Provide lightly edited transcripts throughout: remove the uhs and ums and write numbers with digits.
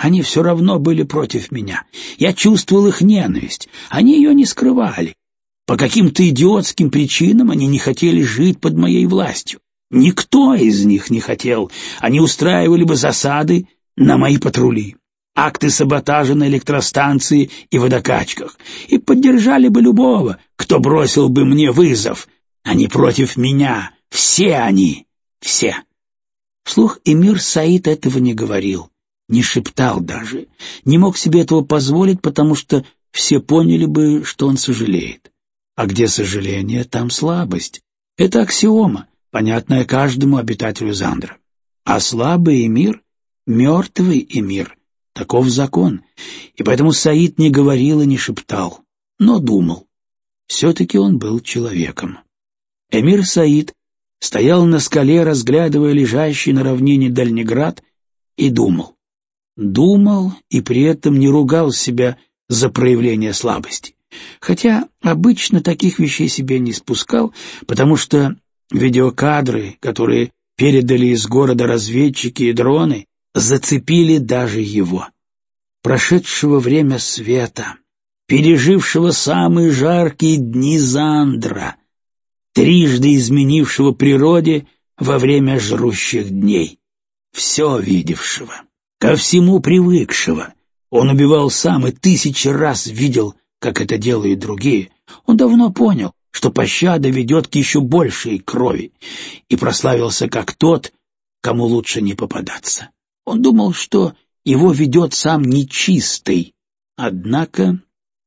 Они все равно были против меня. Я чувствовал их ненависть. Они ее не скрывали. По каким-то идиотским причинам они не хотели жить под моей властью. Никто из них не хотел. Они устраивали бы засады на мои патрули, акты саботажа на электростанции и водокачках, и поддержали бы любого, кто бросил бы мне вызов. Они против меня. Все они. Все. Вслух эмир Саид этого не говорил, не шептал даже, не мог себе этого позволить, потому что все поняли бы, что он сожалеет. А где сожаление, там слабость. Это аксиома, понятная каждому обитателю Зандра. А слабый эмир — мертвый эмир. Таков закон. И поэтому Саид не говорил и не шептал, но думал. Все-таки он был человеком. Эмир Саид стоял на скале, разглядывая лежащий на равнине Дальнеград, и думал. Думал и при этом не ругал себя за проявление слабости. Хотя обычно таких вещей себе не спускал, потому что видеокадры, которые передали из города разведчики и дроны, зацепили даже его, прошедшего время света, пережившего самые жаркие дни Зандра, трижды изменившего природе во время жрущих дней, все видевшего, ко всему привыкшего. Он убивал сам и 1000 раз видел, как это делают другие. Он давно понял, что пощада ведет к еще большей крови, и прославился как тот, кому лучше не попадаться. Он думал, что его ведет сам нечистый. Однако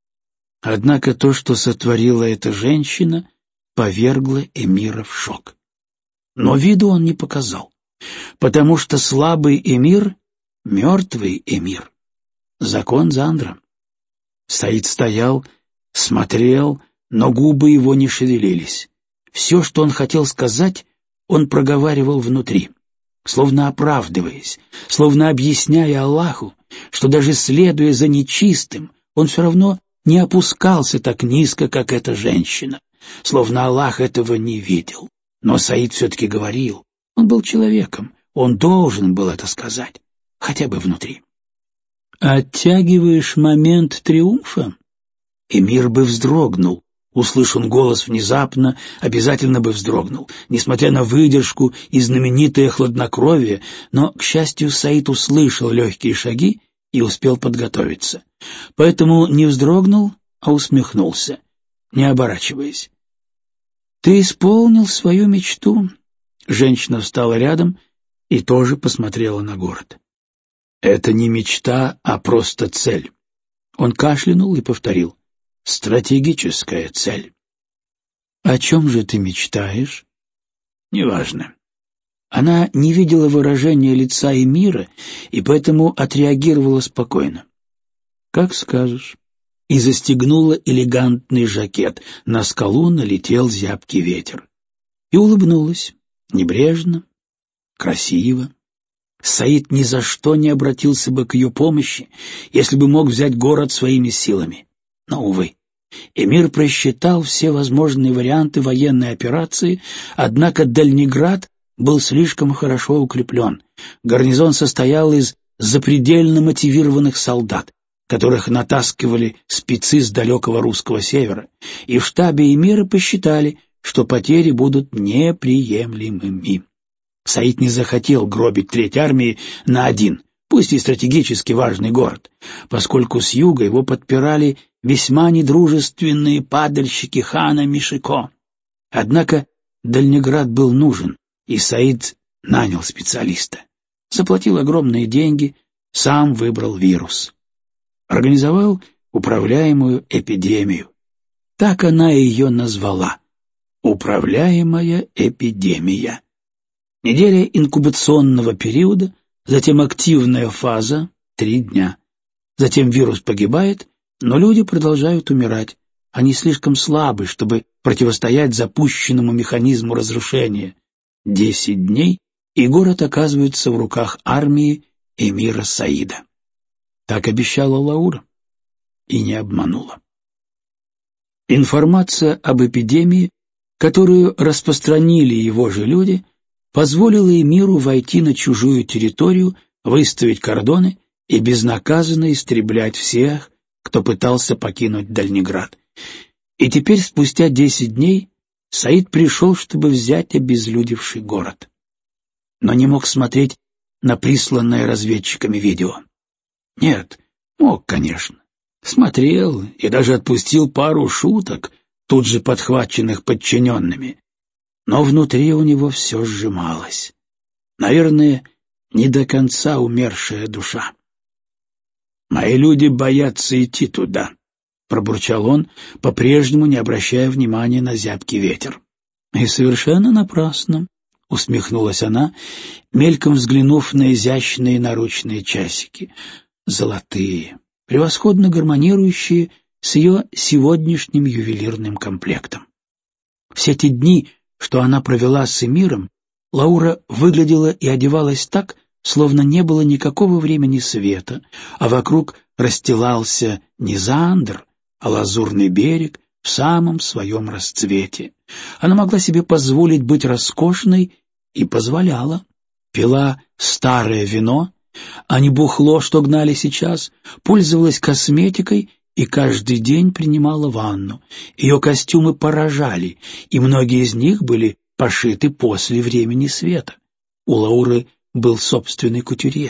то, что сотворила эта женщина, повергло эмира в шок. Но виду он не показал, потому что слабый эмир — мертвый эмир. Закон Зандра. Саид стоял, смотрел, но губы его не шевелились. Все, что он хотел сказать, он проговаривал внутри, словно оправдываясь, словно объясняя Аллаху, что даже следуя за нечистым, он все равно не опускался так низко, как эта женщина, словно Аллах этого не видел. Но Саид все-таки говорил, он был человеком, он должен был это сказать, хотя бы внутри. «Оттягиваешь момент триумфа?» Эмир бы вздрогнул. Услышь он голос внезапно, обязательно бы вздрогнул, несмотря на выдержку и знаменитое хладнокровие, но, к счастью, Саид услышал легкие шаги и успел подготовиться. Поэтому не вздрогнул, а усмехнулся, не оборачиваясь. «Ты исполнил свою мечту». Женщина встала рядом и тоже посмотрела на город. «Это не мечта, а просто цель». Он кашлянул и повторил. «Стратегическая цель». «О чем же ты мечтаешь?» «Неважно». Она не видела выражения лица эмира и поэтому отреагировала спокойно. «Как скажешь». И застегнула элегантный жакет. На скалу налетел зябкий ветер. И улыбнулась. Небрежно, красиво. Саид ни за что не обратился бы к ее помощи, если бы мог взять город своими силами. Но, увы, эмир просчитал все возможные варианты военной операции, однако Дальнеград был слишком хорошо укреплен. Гарнизон состоял из запредельно мотивированных солдат, которых натаскивали спецы с далекого русского севера, и в штабе эмира посчитали, что потери будут неприемлемыми. Саид не захотел гробить треть армии на один, пусть и стратегически важный город, поскольку с юга его подпирали весьма недружественные падальщики хана Мишико. Однако Дальнеград был нужен, и Саид нанял специалиста. Заплатил огромные деньги, сам выбрал вирус. Организовал управляемую эпидемию. Так она ее назвала. Управляемая эпидемия. Неделя инкубационного периода, затем активная фаза — 3 дня. Затем вирус погибает, но люди продолжают умирать. Они слишком слабы, чтобы противостоять запущенному механизму разрушения. 10 дней, и город оказывается в руках армии эмира Саида. Так обещала Лаура и не обманула. Информация об эпидемии, которую распространили его же люди, позволила эмиру войти на чужую территорию, выставить кордоны и безнаказанно истреблять всех, кто пытался покинуть Дальнеград. И теперь, спустя 10 дней, Саид пришел, чтобы взять обезлюдевший город. Но не мог смотреть на присланное разведчиками видео. Нет, мог, конечно. Смотрел и даже отпустил пару шуток, тут же подхваченных подчиненными. Но внутри у него все сжималось. Наверное, не до конца умершая душа. «Мои люди боятся идти туда», — пробурчал он, по-прежнему не обращая внимания на зябкий ветер. «И совершенно напрасно», — усмехнулась она, мельком взглянув на изящные наручные часики. Золотые, превосходно гармонирующие с ее сегодняшним ювелирным комплектом. Все те дни, что она провела с Эмиром, Лаура выглядела и одевалась так, словно не было никакого времени света, а вокруг расстилался не Заандр, а лазурный берег в самом своем расцвете. Она могла себе позволить быть роскошной и позволяла. Пила старое вино, а не бухло, что гнали сейчас, пользовалась косметикой и каждый день принимала ванну. Ее костюмы поражали, и многие из них были пошиты после времени света. У Лауры был собственный кутюрье.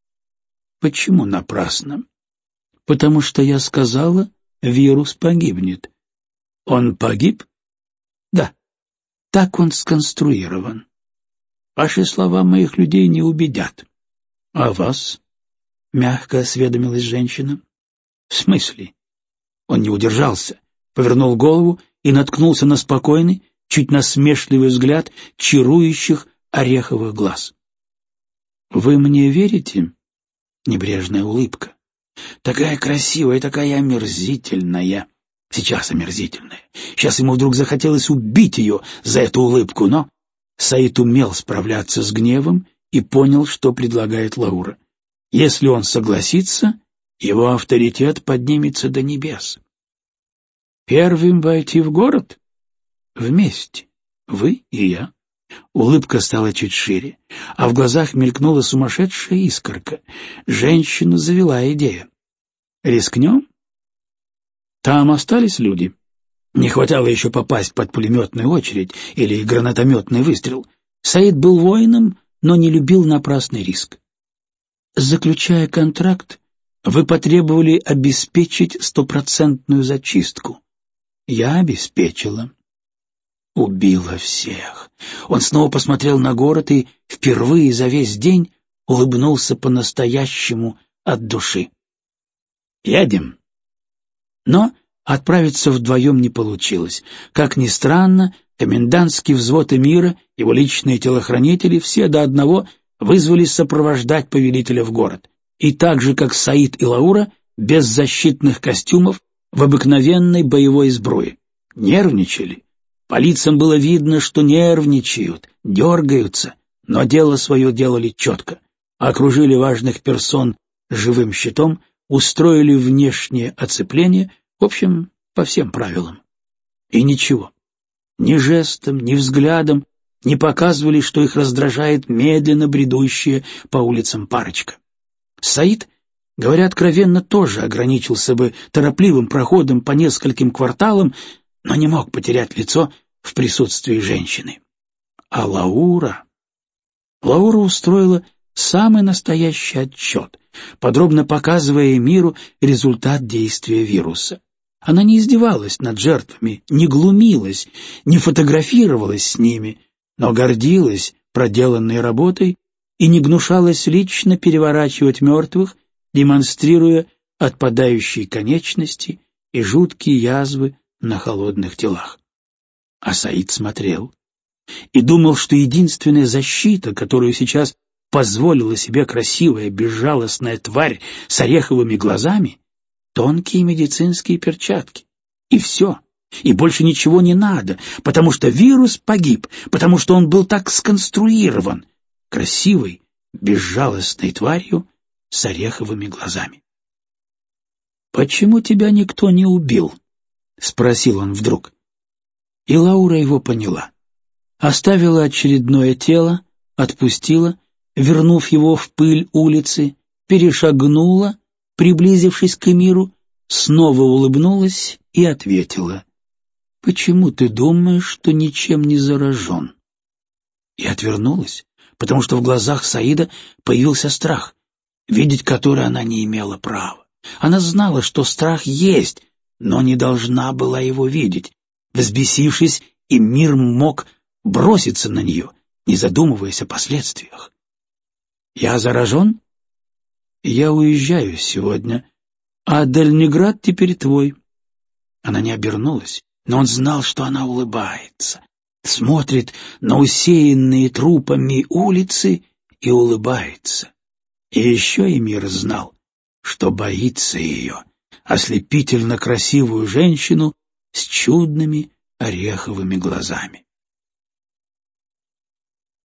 Почему напрасно? Потому что я сказала, вирус погибнет. Он погиб? Да. Так он сконструирован. Ваши слова моих людей не убедят. А вас? Мягко осведомилась женщина. В смысле? Он не удержался, повернул голову и наткнулся на спокойный, чуть насмешливый взгляд чарующих ореховых глаз. «Вы мне верите?» Небрежная улыбка. «Такая красивая, такая омерзительная. Сейчас омерзительная. Сейчас ему вдруг захотелось убить ее за эту улыбку, но...» Саид умел справляться с гневом и понял, что предлагает Лаура. Если он согласится, его авторитет поднимется до небес. «Первым войти в город? Вместе. Вы и я». Улыбка стала чуть шире, а в глазах мелькнула сумасшедшая искорка. Женщину завела идея. «Рискнем?» Там остались люди. Не хватало еще попасть под пулеметную очередь или гранатометный выстрел. Саид был воином, но не любил напрасный риск. Заключая контракт, вы потребовали обеспечить 100% зачистку. Я обеспечила. Убила всех. Он снова посмотрел на город и впервые за весь день улыбнулся по-настоящему от души. «Едем». Но отправиться вдвоем не получилось. Как ни странно, комендантский взвод Эмира, его личные телохранители, все до одного вызвались сопровождать повелителя в город. И так же, как Саид и Лаура, без защитных костюмов, в обыкновенной боевой сбруе. Нервничали. По лицам было видно, что нервничают, дергаются, но дело свое делали четко. Окружили важных персон живым щитом, устроили внешнее оцепление, в общем, по всем правилам. И ничего. Ни жестом, ни взглядом не показывали, что их раздражает медленно бредущая по улицам парочка. Саид, говоря откровенно, тоже ограничился бы торопливым проходом по нескольким кварталам, но не мог потерять лицо в присутствии женщины. А Лаура устроила самый настоящий отчет, подробно показывая миру результат действия вируса. Она не издевалась над жертвами, не глумилась, не фотографировалась с ними, но гордилась проделанной работой и не гнушалась лично переворачивать мертвых, демонстрируя отпадающие конечности и жуткие язвы на холодных телах. А Саид смотрел и думал, что единственная защита, которую сейчас позволила себе красивая, безжалостная тварь с ореховыми глазами, тонкие медицинские перчатки. И все. И больше ничего не надо, потому что вирус погиб, потому что он был так сконструирован красивой, безжалостной тварью с ореховыми глазами. «Почему тебя никто не убил?» — спросил он вдруг. И Лаура его поняла. Оставила очередное тело, отпустила, вернув его в пыль улицы, перешагнула, приблизившись к Эмиру, снова улыбнулась и ответила: «Почему ты думаешь, что ничем не заражен?» И отвернулась, потому что в глазах Саида появился страх, видеть который она не имела права. Она знала, что страх есть, но не должна была его видеть. Взбесившись, Эмир мог броситься на нее, не задумываясь о последствиях. «Я заражен? Я уезжаю сегодня, а Дальнеград теперь твой». Она не обернулась, но он знал, что она улыбается, смотрит на усеянные трупами улицы и улыбается. И еще Эмир знал, что боится ее, ослепительно красивую женщину с чудными ореховыми глазами.